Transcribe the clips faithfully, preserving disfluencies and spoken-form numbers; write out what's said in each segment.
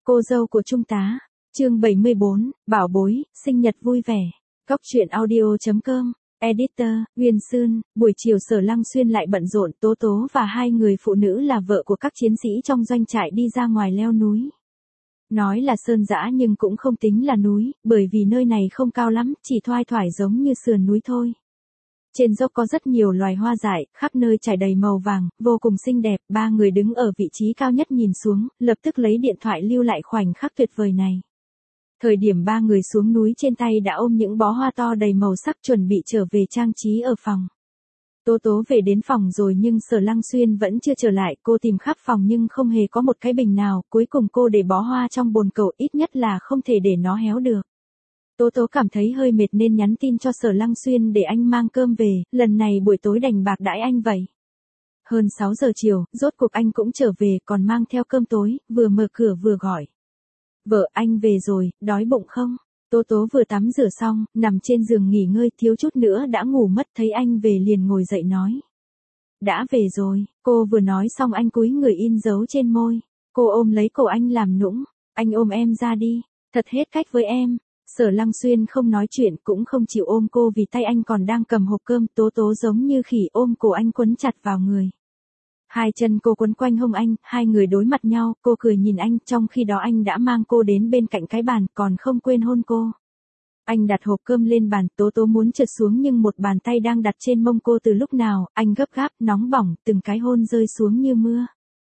Cô dâu của Trung tá. Chương bảy mươi bốn, bảo bối, sinh nhật vui vẻ. Góc truyện audio chấm com. Editor, Nguyên Sơn. Buổi chiều Sở Lăng Xuyên lại bận rộn, Tố Tố và hai người phụ nữ là vợ của các chiến sĩ trong doanh trại đi ra ngoài leo núi. Nói là sơn dã nhưng cũng không tính là núi, bởi vì nơi này không cao lắm, chỉ thoai thoải giống như sườn núi thôi. Trên dốc có rất nhiều loài hoa dại, khắp nơi trải đầy màu vàng, vô cùng xinh đẹp. Ba người đứng ở vị trí cao nhất nhìn xuống, lập tức lấy điện thoại lưu lại khoảnh khắc tuyệt vời này. Thời điểm ba người xuống núi trên tay đã ôm những bó hoa to đầy màu sắc chuẩn bị trở về trang trí ở phòng. Tố Tố về đến phòng rồi nhưng Sở Lăng Xuyên vẫn chưa trở lại, cô tìm khắp phòng nhưng không hề có một cái bình nào, cuối cùng cô để bó hoa trong bồn cầu, ít nhất là không thể để nó héo được. Tố Tố cảm thấy hơi mệt nên nhắn tin cho Sở Lăng Xuyên để anh mang cơm về, lần này buổi tối đành bạc đãi anh vậy. Hơn sáu giờ chiều, rốt cuộc anh cũng trở về, còn mang theo cơm tối, vừa mở cửa vừa gọi. Vợ, anh về rồi, đói bụng không? Tố Tố vừa tắm rửa xong, nằm trên giường nghỉ ngơi, thiếu chút nữa đã ngủ mất, thấy anh về liền ngồi dậy nói. Đã về rồi, cô vừa nói xong anh cúi người in dấu trên môi. Cô ôm lấy cổ anh làm nũng, anh ôm em ra đi, thật hết cách với em. Sở Lăng Xuyên không nói chuyện cũng không chịu ôm cô vì tay anh còn đang cầm hộp cơm. Tố Tố giống như khỉ ôm cổ anh quấn chặt vào người. Hai chân cô quấn quanh hông anh, hai người đối mặt nhau, cô cười nhìn anh, trong khi đó anh đã mang cô đến bên cạnh cái bàn, còn không quên hôn cô. Anh đặt hộp cơm lên bàn, Tố Tố muốn trượt xuống nhưng một bàn tay đang đặt trên mông cô từ lúc nào, anh gấp gáp, nóng bỏng, từng cái hôn rơi xuống như mưa.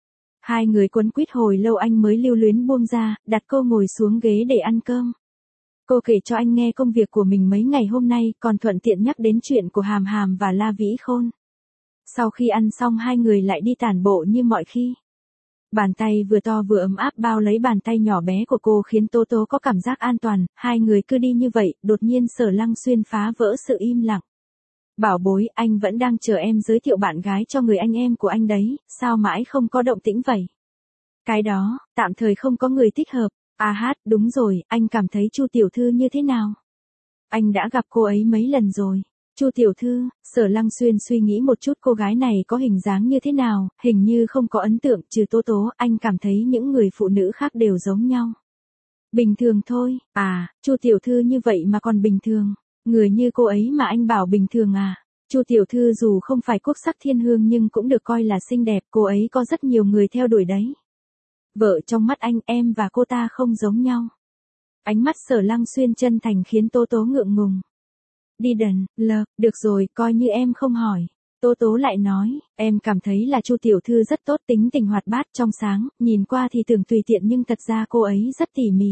Hai người quấn quýt hồi lâu anh mới lưu luyến buông ra, đặt cô ngồi xuống ghế để ăn cơm. Cô kể cho anh nghe công việc của mình mấy ngày hôm nay, còn thuận tiện nhắc đến chuyện của Hàm Hàm và La Vĩ Khôn. Sau khi ăn xong hai người lại đi tản bộ như mọi khi. Bàn tay vừa to vừa ấm áp bao lấy bàn tay nhỏ bé của cô khiến Tố Tố có cảm giác an toàn, hai người cứ đi như vậy, đột nhiên Sở Lăng Xuyên phá vỡ sự im lặng. Bảo bối, anh vẫn đang chờ em giới thiệu bạn gái cho người anh em của anh đấy, sao mãi không có động tĩnh vậy? Cái đó, tạm thời không có người thích hợp. À hát, đúng rồi, anh cảm thấy Chu tiểu thư như thế nào? Anh đã gặp cô ấy mấy lần rồi. Chu tiểu thư, Sở Lăng Xuyên suy nghĩ một chút cô gái này có hình dáng như thế nào, hình như không có ấn tượng, trừ Tố Tố, anh cảm thấy những người phụ nữ khác đều giống nhau. Bình thường thôi, à, Chu tiểu thư như vậy mà còn bình thường, người như cô ấy mà anh bảo bình thường à? Chu tiểu thư dù không phải quốc sắc thiên hương nhưng cũng được coi là xinh đẹp, cô ấy có rất nhiều người theo đuổi đấy. Vợ, trong mắt anh, em và cô ta không giống nhau. Ánh mắt Sở Lăng Xuyên chân thành khiến Tố Tố ngượng ngùng. Đi đần, lờ, được rồi, coi như em không hỏi. Tố Tố lại nói, em cảm thấy là Chu tiểu thư rất tốt, tính tình hoạt bát trong sáng, nhìn qua thì tưởng tùy tiện nhưng thật ra cô ấy rất tỉ mỉ.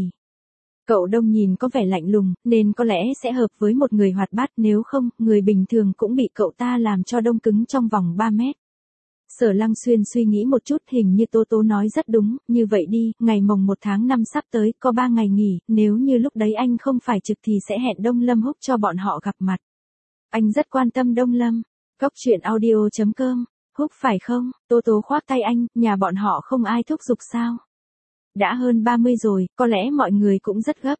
Cậu Đông nhìn có vẻ lạnh lùng, nên có lẽ sẽ hợp với một người hoạt bát, nếu không, người bình thường cũng bị cậu ta làm cho đông cứng trong vòng ba mét. Sở Lăng Xuyên suy nghĩ một chút, hình như Tố Tố nói rất đúng, như vậy đi, ngày mồng một tháng năm sắp tới, có ba ngày nghỉ, nếu như lúc đấy anh không phải trực thì sẽ hẹn Đông Lâm Húc cho bọn họ gặp mặt. Anh rất quan tâm Đông Lâm. Góc truyện audio chấm com. Húc phải không? Tố Tố khoác tay anh, nhà bọn họ không ai thúc giục sao? Đã hơn ba mươi rồi, có lẽ mọi người cũng rất gấp.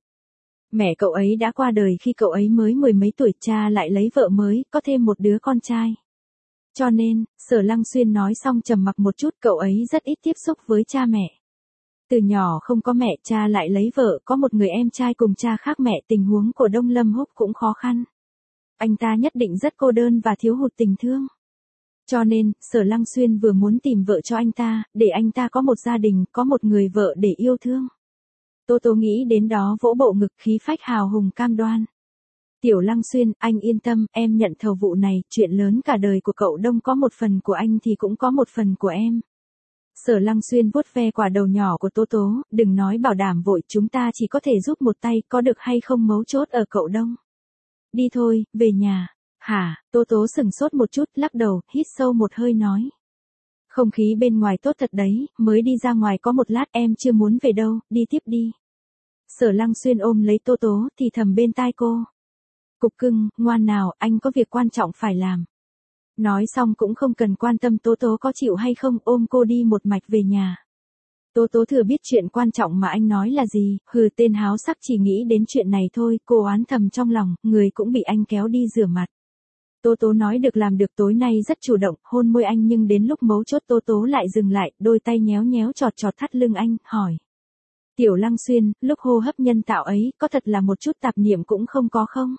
Mẹ cậu ấy đã qua đời khi cậu ấy mới mười mấy tuổi, cha lại lấy vợ mới, có thêm một đứa con trai. Cho nên, Sở Lăng Xuyên nói xong trầm mặc một chút, cậu ấy rất ít tiếp xúc với cha mẹ. Từ nhỏ không có mẹ, cha lại lấy vợ, có một người em trai cùng cha khác mẹ, tình huống của Đông Lâm Húc cũng khó khăn. Anh ta nhất định rất cô đơn và thiếu hụt tình thương. Cho nên, Sở Lăng Xuyên vừa muốn tìm vợ cho anh ta, để anh ta có một gia đình, có một người vợ để yêu thương. Tố Tố nghĩ đến đó vỗ bộ ngực, khí phách hào hùng cam đoan. Tiểu Lăng Xuyên, anh yên tâm, em nhận thầu vụ này, chuyện lớn cả đời của cậu Đông có một phần của anh thì cũng có một phần của em. Sở Lăng Xuyên vuốt ve quả đầu nhỏ của Tố Tố, đừng nói bảo đảm vội, chúng ta chỉ có thể giúp một tay, có được hay không mấu chốt ở cậu Đông. Đi thôi, về nhà. Hả? Tố Tố sửng sốt một chút, lắc đầu, hít sâu một hơi nói. Không khí bên ngoài tốt thật đấy, mới đi ra ngoài có một lát, em chưa muốn về đâu, đi tiếp đi. Sở Lăng Xuyên ôm lấy Tố Tố, thì thầm bên tai cô. Cục cưng, ngoan nào, anh có việc quan trọng phải làm. Nói xong cũng không cần quan tâm Tố Tố có chịu hay không, ôm cô đi một mạch về nhà. Tố Tố thừa biết chuyện quan trọng mà anh nói là gì, hừ, tên háo sắc chỉ nghĩ đến chuyện này thôi, cô oán thầm trong lòng, người cũng bị anh kéo đi rửa mặt. Tố Tố nói được làm được, tối nay rất chủ động, hôn môi anh, nhưng đến lúc mấu chốt Tố Tố lại dừng lại, đôi tay nhéo nhéo chọt chọt thắt lưng anh, hỏi. Tiểu Lăng Xuyên, lúc hô hấp nhân tạo ấy, có thật là một chút tạp niệm cũng không có không?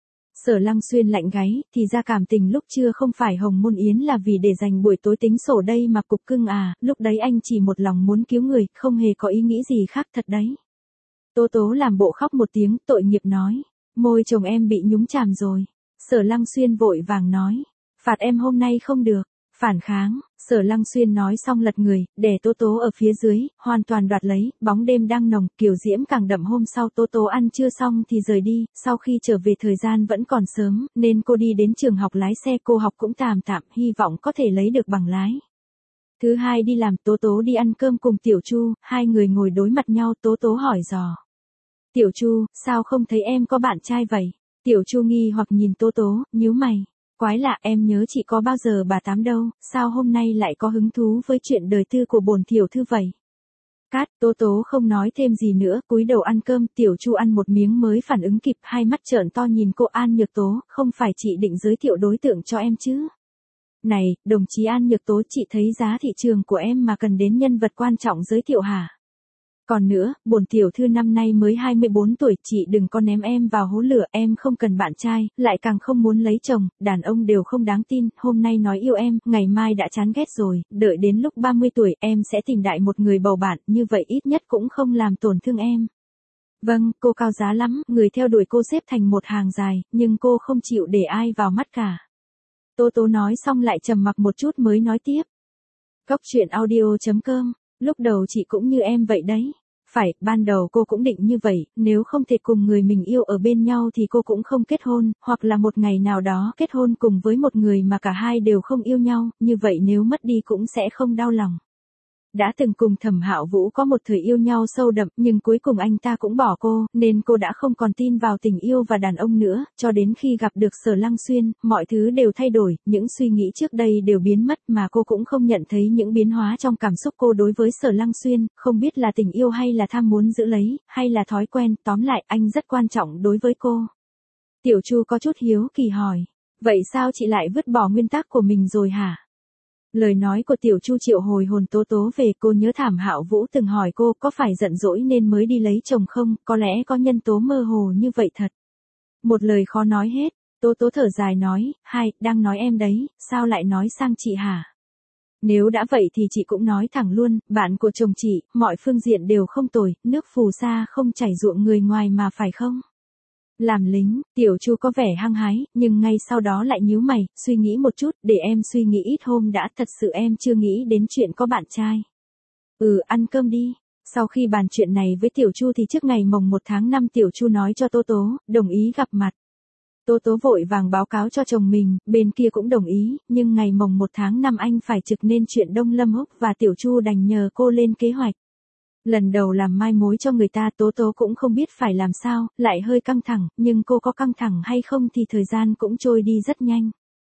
Sở Lăng Xuyên lạnh gáy, thì ra cảm tình lúc trưa không phải Hồng Môn Yến là vì để dành buổi tối tính sổ đây mà cục cưng à, lúc đấy anh chỉ một lòng muốn cứu người, không hề có ý nghĩ gì khác thật đấy. Tố Tố làm bộ khóc một tiếng, tội nghiệp nói, môi chồng em bị nhúng chàm rồi. Sở Lăng Xuyên vội vàng nói, phạt em hôm nay không được. Phản kháng, Sở Lăng Xuyên nói xong lật người, để Tố Tố ở phía dưới, hoàn toàn đoạt lấy, bóng đêm đang nồng, kiều diễm càng đậm. Hôm sau Tố Tố ăn trưa xong thì rời đi, sau khi trở về thời gian vẫn còn sớm, nên cô đi đến trường học lái xe, cô học cũng tạm tạm, hy vọng có thể lấy được bằng lái. Thứ hai đi làm, Tố Tố đi ăn cơm cùng Tiểu Chu, hai người ngồi đối mặt nhau, Tố Tố hỏi dò. Tiểu Chu, sao không thấy em có bạn trai vậy? Tiểu Chu nghi hoặc nhìn Tố Tố, nhíu mày. Quái lạ, em nhớ chị có bao giờ bà tám đâu, sao hôm nay lại có hứng thú với chuyện đời tư của bổn tiểu thư vậy? Cát, Tố Tố không nói thêm gì nữa, cúi đầu ăn cơm. Tiểu Chu ăn một miếng mới phản ứng kịp, hai mắt trợn to nhìn cô. An Nhược Tố, không phải chị định giới thiệu đối tượng cho em chứ? Này, đồng chí An Nhược Tố, chị thấy giá thị trường của em mà cần đến nhân vật quan trọng giới thiệu hả? Còn nữa, bổn tiểu thư năm nay mới hai mươi bốn tuổi, chị đừng có ném em vào hố lửa, em không cần bạn trai, lại càng không muốn lấy chồng, đàn ông đều không đáng tin, hôm nay nói yêu em, ngày mai đã chán ghét rồi, đợi đến lúc ba mươi tuổi em sẽ tìm đại một người bầu bạn, như vậy ít nhất cũng không làm tổn thương em. Vâng, cô cao giá lắm, người theo đuổi cô xếp thành một hàng dài, nhưng cô không chịu để ai vào mắt cả. Tố Tố nói xong lại trầm mặc một chút mới nói tiếp. Góc truyện audio chấm com, lúc đầu chị cũng như em vậy đấy. Phải, ban đầu cô cũng định như vậy, nếu không thể cùng người mình yêu ở bên nhau thì cô cũng không kết hôn, hoặc là một ngày nào đó kết hôn cùng với một người mà cả hai đều không yêu nhau, như vậy nếu mất đi cũng sẽ không đau lòng. Đã từng cùng Thẩm Hạo Vũ có một thời yêu nhau sâu đậm, nhưng cuối cùng anh ta cũng bỏ cô, nên cô đã không còn tin vào tình yêu và đàn ông nữa, cho đến khi gặp được Sở Lăng Xuyên, mọi thứ đều thay đổi, những suy nghĩ trước đây đều biến mất mà cô cũng không nhận thấy những biến hóa trong cảm xúc cô đối với Sở Lăng Xuyên, không biết là tình yêu hay là tham muốn giữ lấy, hay là thói quen, tóm lại anh rất quan trọng đối với cô. Tiểu Chu có chút hiếu kỳ hỏi, vậy sao chị lại vứt bỏ nguyên tắc của mình rồi hả? Lời nói của Tiểu Chu triệu hồi hồn Tố Tố về, cô nhớ Thẩm Hạo Vũ từng hỏi cô có phải giận dỗi nên mới đi lấy chồng không, có lẽ có nhân tố mơ hồ như vậy thật. Một lời khó nói hết, Tố Tố thở dài nói, hai, đang nói em đấy, sao lại nói sang chị hả? Nếu đã vậy thì chị cũng nói thẳng luôn, bạn của chồng chị, mọi phương diện đều không tồi, nước phù sa không chảy ruộng người ngoài mà phải không? Làm lính, Tiểu Chu có vẻ hăng hái, nhưng ngay sau đó lại nhíu mày, suy nghĩ một chút, để em suy nghĩ ít hôm đã, thật sự em chưa nghĩ đến chuyện có bạn trai. Ừ, ăn cơm đi. Sau khi bàn chuyện này với Tiểu Chu thì trước ngày mồng một tháng năm Tiểu Chu nói cho Tố Tố, đồng ý gặp mặt. Tố Tố vội vàng báo cáo cho chồng mình, bên kia cũng đồng ý, nhưng ngày mồng một tháng năm anh phải trực nên chuyện Đông Lâm Húc và Tiểu Chu đành nhờ cô lên kế hoạch. Lần đầu làm mai mối cho người ta, Tố Tố cũng không biết phải làm sao, lại hơi căng thẳng, nhưng cô có căng thẳng hay không thì thời gian cũng trôi đi rất nhanh.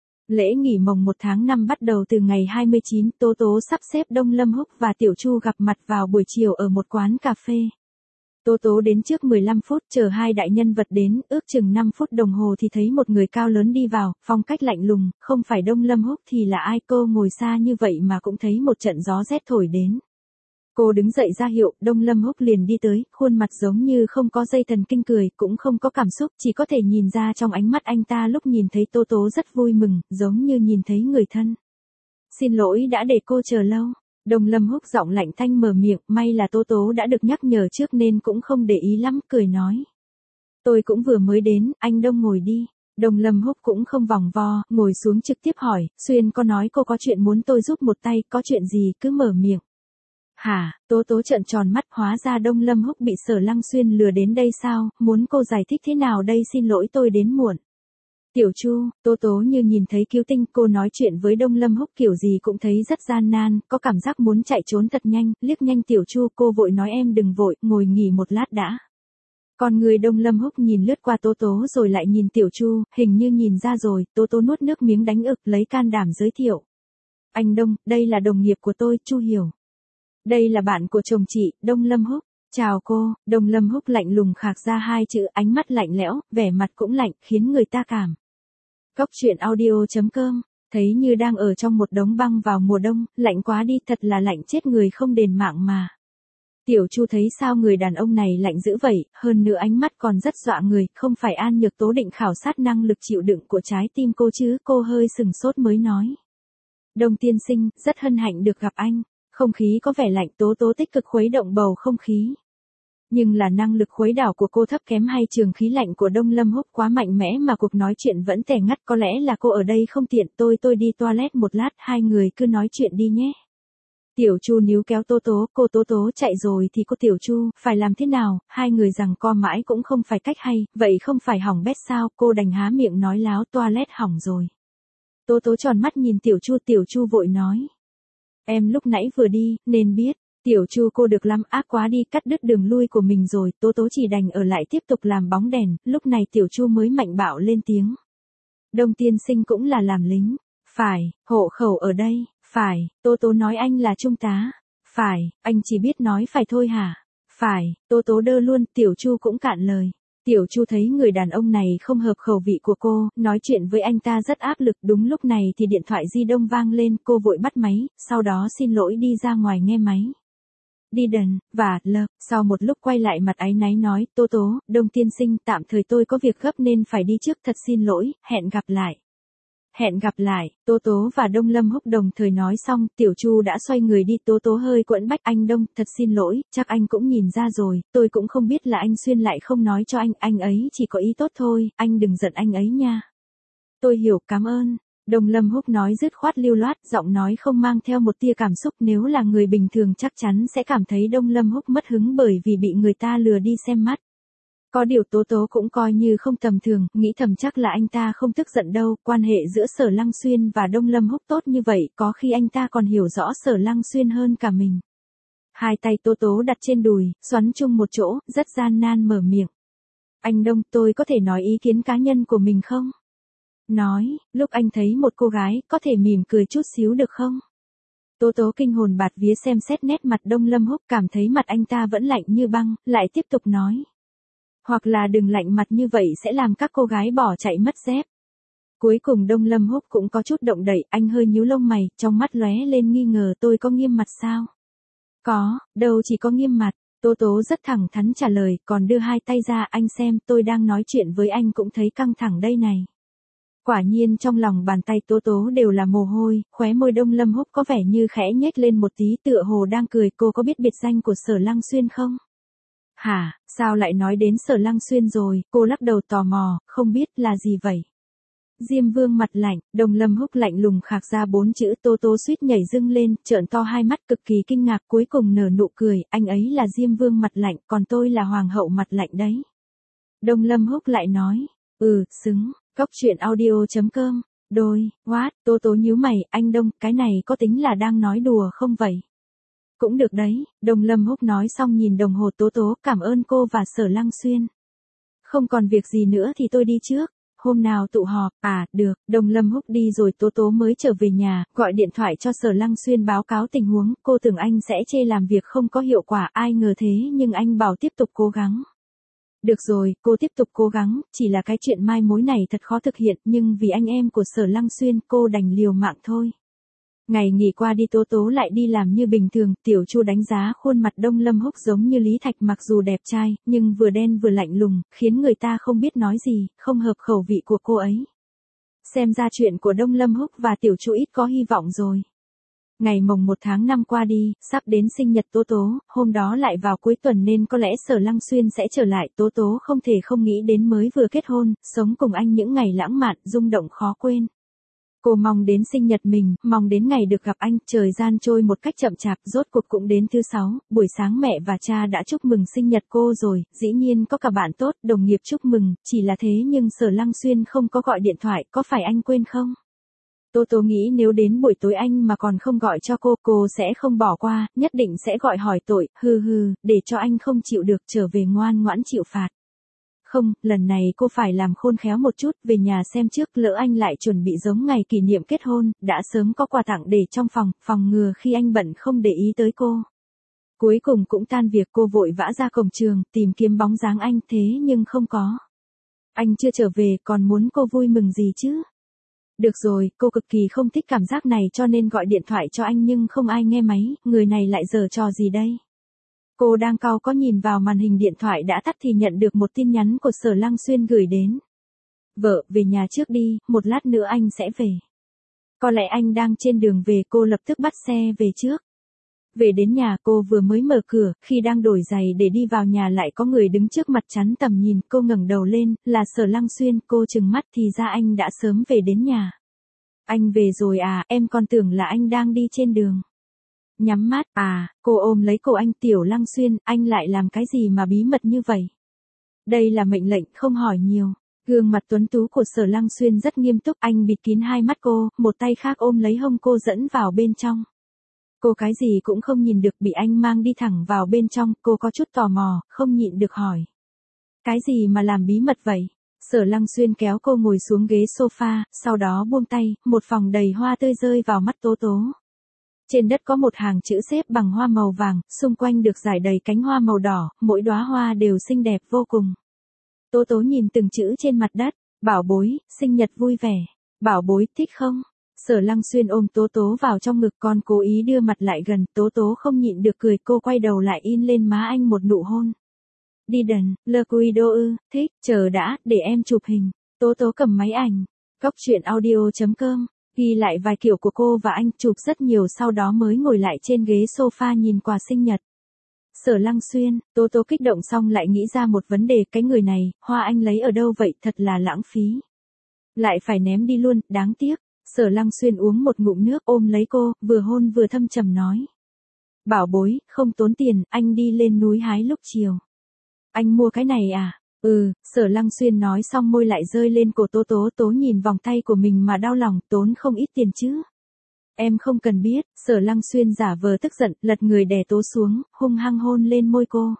Lễ nghỉ mồng một tháng năm bắt đầu từ ngày hai mươi chín, Tố Tố sắp xếp Đông Lâm Húc và Tiểu Chu gặp mặt vào buổi chiều ở một quán cà phê. Tố Tố đến trước mười lăm phút, chờ hai đại nhân vật đến, ước chừng năm phút đồng hồ thì thấy một người cao lớn đi vào, phong cách lạnh lùng, không phải Đông Lâm Húc thì là ai, cô ngồi xa như vậy mà cũng thấy một trận gió rét thổi đến. Cô đứng dậy ra hiệu, Đông Lâm Húc liền đi tới, khuôn mặt giống như không có dây thần kinh, cười, cũng không có cảm xúc, chỉ có thể nhìn ra trong ánh mắt anh ta lúc nhìn thấy Tố Tố rất vui mừng, giống như nhìn thấy người thân. Xin lỗi đã để cô chờ lâu. Đông Lâm Húc giọng lạnh thanh mở miệng, may là Tố Tố đã được nhắc nhở trước nên cũng không để ý lắm, cười nói. Tôi cũng vừa mới đến, anh Đông ngồi đi. Đông Lâm Húc cũng không vòng vo, ngồi xuống trực tiếp hỏi, Xuyên có nói cô có chuyện muốn tôi giúp một tay, có chuyện gì cứ mở miệng. Hả, Tố Tố trợn tròn mắt, hóa ra Đông Lâm Húc bị Sở Lăng Xuyên lừa đến đây sao, muốn cô giải thích thế nào đây, xin lỗi tôi đến muộn. Tiểu Chu, Tố Tố như nhìn thấy cứu tinh, cô nói chuyện với Đông Lâm Húc kiểu gì cũng thấy rất gian nan, có cảm giác muốn chạy trốn thật nhanh, liếc nhanh Tiểu Chu, cô vội nói em đừng vội, ngồi nghỉ một lát đã. Còn người Đông Lâm Húc nhìn lướt qua Tố Tố rồi lại nhìn Tiểu Chu, hình như nhìn ra rồi, Tố Tố nuốt nước miếng đánh ực, lấy can đảm giới thiệu. Anh Đông, đây là đồng nghiệp của tôi, Chu Hiểu. Đây là bạn của chồng chị, Đông Lâm Húc. Chào cô, Đông Lâm Húc lạnh lùng khạc ra hai chữ, ánh mắt lạnh lẽo, vẻ mặt cũng lạnh, khiến người ta cảm. Góc truyện audio chấm com, thấy như đang ở trong một đống băng vào mùa đông, lạnh quá đi, thật là lạnh chết người không đền mạng mà. Tiểu Chu thấy sao người đàn ông này lạnh dữ vậy, hơn nữa ánh mắt còn rất dọa người, không phải An Nhược Tố định khảo sát năng lực chịu đựng của trái tim cô chứ, cô hơi sừng sốt mới nói. Đông tiên sinh, rất hân hạnh được gặp anh, không khí có vẻ lạnh, Tố Tố tích cực khuấy động bầu không khí. Nhưng là năng lực khuấy đảo của cô thấp kém hay trường khí lạnh của Đông Lâm Húc quá mạnh mẽ mà cuộc nói chuyện vẫn tẻ ngắt, có lẽ là cô ở đây không tiện, tôi tôi đi toilet một lát, hai người cứ nói chuyện đi nhé. Tiểu Chu níu kéo Tố Tố, cô Tố Tố chạy rồi thì cô Tiểu Chu, phải làm thế nào, hai người giằng co mãi cũng không phải cách hay, vậy không phải hỏng bét sao, cô đành há miệng nói láo, toilet hỏng rồi. Tố Tố tròn mắt nhìn Tiểu Chu, Tiểu Chu vội nói. Em lúc nãy vừa đi, nên biết. Tiểu Chu cô được lắm, ác quá đi, cắt đứt đường lui của mình rồi, Tố Tố chỉ đành ở lại tiếp tục làm bóng đèn, lúc này Tiểu Chu mới mạnh bạo lên tiếng. Đông tiên sinh cũng là làm lính. Phải, hộ khẩu ở đây. Phải, Tố Tố nói anh là trung tá. Phải, anh chỉ biết nói phải thôi hả? Phải, Tố Tố đơ luôn, Tiểu Chu cũng cạn lời. Tiểu Chu thấy người đàn ông này không hợp khẩu vị của cô, nói chuyện với anh ta rất áp lực, đúng lúc này thì điện thoại di động vang lên, cô vội bắt máy, sau đó xin lỗi đi ra ngoài nghe máy. Đi đần, và, lờ, sau một lúc quay lại mặt áy náy nói, Tố Tố, Đông tiên sinh, tạm thời tôi có việc gấp nên phải đi trước, thật xin lỗi, hẹn gặp lại. Hẹn gặp lại, Tố Tố và Đông Lâm Húc đồng thời nói xong, Tiểu Chu đã xoay người đi, Tố Tố hơi quẫn bách, anh Đông, thật xin lỗi, chắc anh cũng nhìn ra rồi, tôi cũng không biết là anh Xuyên lại không nói cho anh, anh ấy chỉ có ý tốt thôi, anh đừng giận anh ấy nha. Tôi hiểu, cảm ơn. Đông Lâm Húc nói dứt khoát lưu loát, giọng nói không mang theo một tia cảm xúc, nếu là người bình thường chắc chắn sẽ cảm thấy Đông Lâm Húc mất hứng bởi vì bị người ta lừa đi xem mắt. Có điều Tố Tố cũng coi như không tầm thường, nghĩ thầm chắc là anh ta không tức giận đâu, quan hệ giữa Sở Lăng Xuyên và Đông Lâm Húc tốt như vậy, có khi anh ta còn hiểu rõ Sở Lăng Xuyên hơn cả mình. Hai tay Tố Tố đặt trên đùi, xoắn chung một chỗ, rất gian nan mở miệng. Anh Đông, tôi có thể nói ý kiến cá nhân của mình không? Nói, lúc anh thấy một cô gái, có thể mỉm cười chút xíu được không? Tố Tố kinh hồn bạt vía xem xét nét mặt Đông Lâm Húc, cảm thấy mặt anh ta vẫn lạnh như băng, lại tiếp tục nói. Hoặc là đừng lạnh mặt như vậy sẽ làm các cô gái bỏ chạy mất dép. Cuối cùng Đông Lâm Húc cũng có chút động đậy, anh hơi nhíu lông mày, trong mắt lóe lên nghi ngờ, tôi có nghiêm mặt sao? Có, đâu chỉ có nghiêm mặt. Tố Tố rất thẳng thắn trả lời, còn đưa hai tay ra, anh xem, tôi đang nói chuyện với anh cũng thấy căng thẳng đây này. Quả nhiên trong lòng bàn tay Tố Tố đều là mồ hôi, khóe môi Đông Lâm Húc có vẻ như khẽ nhếch lên một tí, tựa hồ đang cười, cô có biết biệt danh của Sở Lăng Xuyên không? Hả, sao lại nói đến Sở Lăng Xuyên rồi, cô lắc đầu tò mò, không biết là gì vậy? Diêm Vương mặt lạnh, Đông Lâm Húc lạnh lùng khạc ra bốn chữ, Tố Tố suýt nhảy dưng lên, trợn to hai mắt cực kỳ kinh ngạc, cuối cùng nở nụ cười, anh ấy là Diêm Vương mặt lạnh, còn tôi là Hoàng hậu mặt lạnh đấy. Đông Lâm Húc lại nói, ừ, xứng, Cóc truyện audio chấm com, đôi, what, Tố Tố nhíu mày, anh Đông, cái này có tính là đang nói đùa không vậy? Cũng được đấy, Đông Lâm Húc nói xong nhìn đồng hồ, Tố Tố, cảm ơn cô và Sở Lăng Xuyên. Không còn việc gì nữa thì tôi đi trước, hôm nào tụ họp, à, được, Đông Lâm Húc đi rồi Tố Tố mới trở về nhà, gọi điện thoại cho Sở Lăng Xuyên báo cáo tình huống, cô tưởng anh sẽ chê làm việc không có hiệu quả, ai ngờ thế nhưng anh bảo tiếp tục cố gắng. Được rồi, cô tiếp tục cố gắng, chỉ là cái chuyện mai mối này thật khó thực hiện, nhưng vì anh em của Sở Lăng Xuyên cô đành liều mạng thôi. Ngày nghỉ qua đi Tố Tố lại đi làm như bình thường, Tiểu Chu đánh giá khuôn mặt Đông Lâm Húc giống như Lý Thạch, mặc dù đẹp trai, nhưng vừa đen vừa lạnh lùng, khiến người ta không biết nói gì, không hợp khẩu vị của cô ấy. Xem ra chuyện của Đông Lâm Húc và Tiểu Chu ít có hy vọng rồi. Ngày mồng một tháng năm qua đi, sắp đến sinh nhật Tố Tố, hôm đó lại vào cuối tuần nên có lẽ Sở Lăng Xuyên sẽ trở lại, Tố Tố không thể không nghĩ đến mới vừa kết hôn, sống cùng anh những ngày lãng mạn, rung động khó quên. Cô mong đến sinh nhật mình, mong đến ngày được gặp anh, thời gian trôi một cách chậm chạp, rốt cuộc cũng đến thứ sáu, buổi sáng mẹ và cha đã chúc mừng sinh nhật cô rồi, dĩ nhiên có cả bạn tốt, đồng nghiệp chúc mừng, chỉ là thế nhưng Sở Lăng Xuyên không có gọi điện thoại, có phải anh quên không? Tố Tố nghĩ nếu đến buổi tối anh mà còn không gọi cho cô, cô sẽ không bỏ qua, nhất định sẽ gọi hỏi tội, hừ hừ, để cho anh không chịu được trở về ngoan ngoãn chịu phạt. Không, lần này cô phải làm khôn khéo một chút, về nhà xem trước, lỡ anh lại chuẩn bị giống ngày kỷ niệm kết hôn, đã sớm có quà tặng để trong phòng, phòng ngừa khi anh bận không để ý tới cô. Cuối cùng cũng tan việc, cô vội vã ra cổng trường, tìm kiếm bóng dáng anh, thế nhưng không có. Anh chưa trở về, còn muốn cô vui mừng gì chứ? Được rồi, cô cực kỳ không thích cảm giác này cho nên gọi điện thoại cho anh nhưng không ai nghe máy, người này lại giở trò gì đây? Cô đang cau có nhìn vào màn hình điện thoại đã tắt thì nhận được một tin nhắn của Sở Lăng Xuyên gửi đến. Vợ, về nhà trước đi, một lát nữa anh sẽ về. Có lẽ anh đang trên đường về, cô lập tức bắt xe về trước. Về đến nhà cô vừa mới mở cửa, khi đang đổi giày để đi vào nhà lại có người đứng trước mặt chắn tầm nhìn, cô ngẩng đầu lên, là Sở Lăng Xuyên, cô trừng mắt thì ra anh đã sớm về đến nhà. Anh về rồi à, em còn tưởng là anh đang đi trên đường. Nhắm mắt, à, cô ôm lấy cổ anh, Tiểu Lăng Xuyên, anh lại làm cái gì mà bí mật như vậy? Đây là mệnh lệnh, không hỏi nhiều. Gương mặt tuấn tú của Sở Lăng Xuyên rất nghiêm túc, anh bịt kín hai mắt cô, một tay khác ôm lấy hông cô dẫn vào bên trong. Cô cái gì cũng không nhìn được, bị anh mang đi thẳng vào bên trong, cô có chút tò mò, không nhịn được hỏi. Cái gì mà làm bí mật vậy? Sở Lăng Xuyên kéo cô ngồi xuống ghế sofa, sau đó buông tay, một phòng đầy hoa tươi rơi vào mắt Tố Tố. Trên đất có một hàng chữ xếp bằng hoa màu vàng, xung quanh được rải đầy cánh hoa màu đỏ, mỗi đóa hoa đều xinh đẹp vô cùng. Tố Tố nhìn từng chữ trên mặt đất, bảo bối, sinh nhật vui vẻ, bảo bối, thích không? Sở Lăng Xuyên ôm Tố Tố vào trong ngực, con cố ý đưa mặt lại gần, Tố Tố không nhịn được cười, cô quay đầu lại in lên má anh một nụ hôn. Đi đần, Le Guido ư, thích, chờ đã, để em chụp hình. Tố Tố cầm máy ảnh, Cóc truyện audio chấm com, ghi lại vài kiểu của cô và anh, chụp rất nhiều sau đó mới ngồi lại trên ghế sofa nhìn quà sinh nhật. Sở Lăng Xuyên, Tố Tố kích động xong lại nghĩ ra một vấn đề, cái người này, hoa anh lấy ở đâu vậy, thật là lãng phí. Lại phải ném đi luôn, đáng tiếc. Sở Lăng Xuyên uống một ngụm nước, ôm lấy cô, vừa hôn vừa thâm trầm nói. Bảo bối, không tốn tiền, anh đi lên núi hái lúc chiều. Anh mua cái này à? Ừ, Sở Lăng Xuyên nói xong môi lại rơi lên cổ Tố Tố, Tố nhìn vòng tay của mình mà đau lòng, tốn không ít tiền chứ. Em không cần biết, Sở Lăng Xuyên giả vờ tức giận, lật người đè Tố xuống, hung hăng hôn lên môi cô.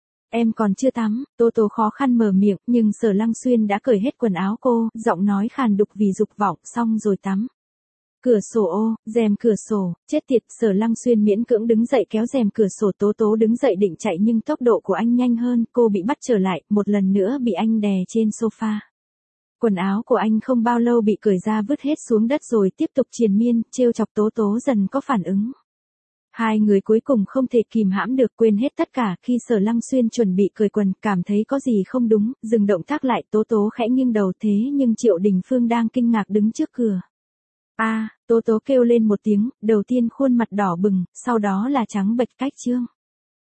Em còn chưa tắm, Tố Tố khó khăn mở miệng, nhưng Sở Lăng Xuyên đã cởi hết quần áo cô, giọng nói khàn đục vì dục vọng, xong rồi tắm. Cửa sổ ô, rèm cửa sổ, chết tiệt, Sở Lăng Xuyên miễn cưỡng đứng dậy kéo rèm cửa sổ, Tố Tố đứng dậy định chạy nhưng tốc độ của anh nhanh hơn, cô bị bắt trở lại, một lần nữa bị anh đè trên sofa. Quần áo của anh không bao lâu bị cởi ra vứt hết xuống đất rồi tiếp tục triền miên, trêu chọc Tố Tố dần có phản ứng. Hai người cuối cùng không thể kìm hãm được, quên hết tất cả, khi Sở Lăng Xuyên chuẩn bị cởi quần, cảm thấy có gì không đúng, dừng động tác lại, Tố Tố khẽ nghiêng đầu, thế nhưng Triệu Đình Phương đang kinh ngạc đứng trước cửa. A, à, Tố Tố kêu lên một tiếng, đầu tiên khuôn mặt đỏ bừng, sau đó là trắng bệch cách trương.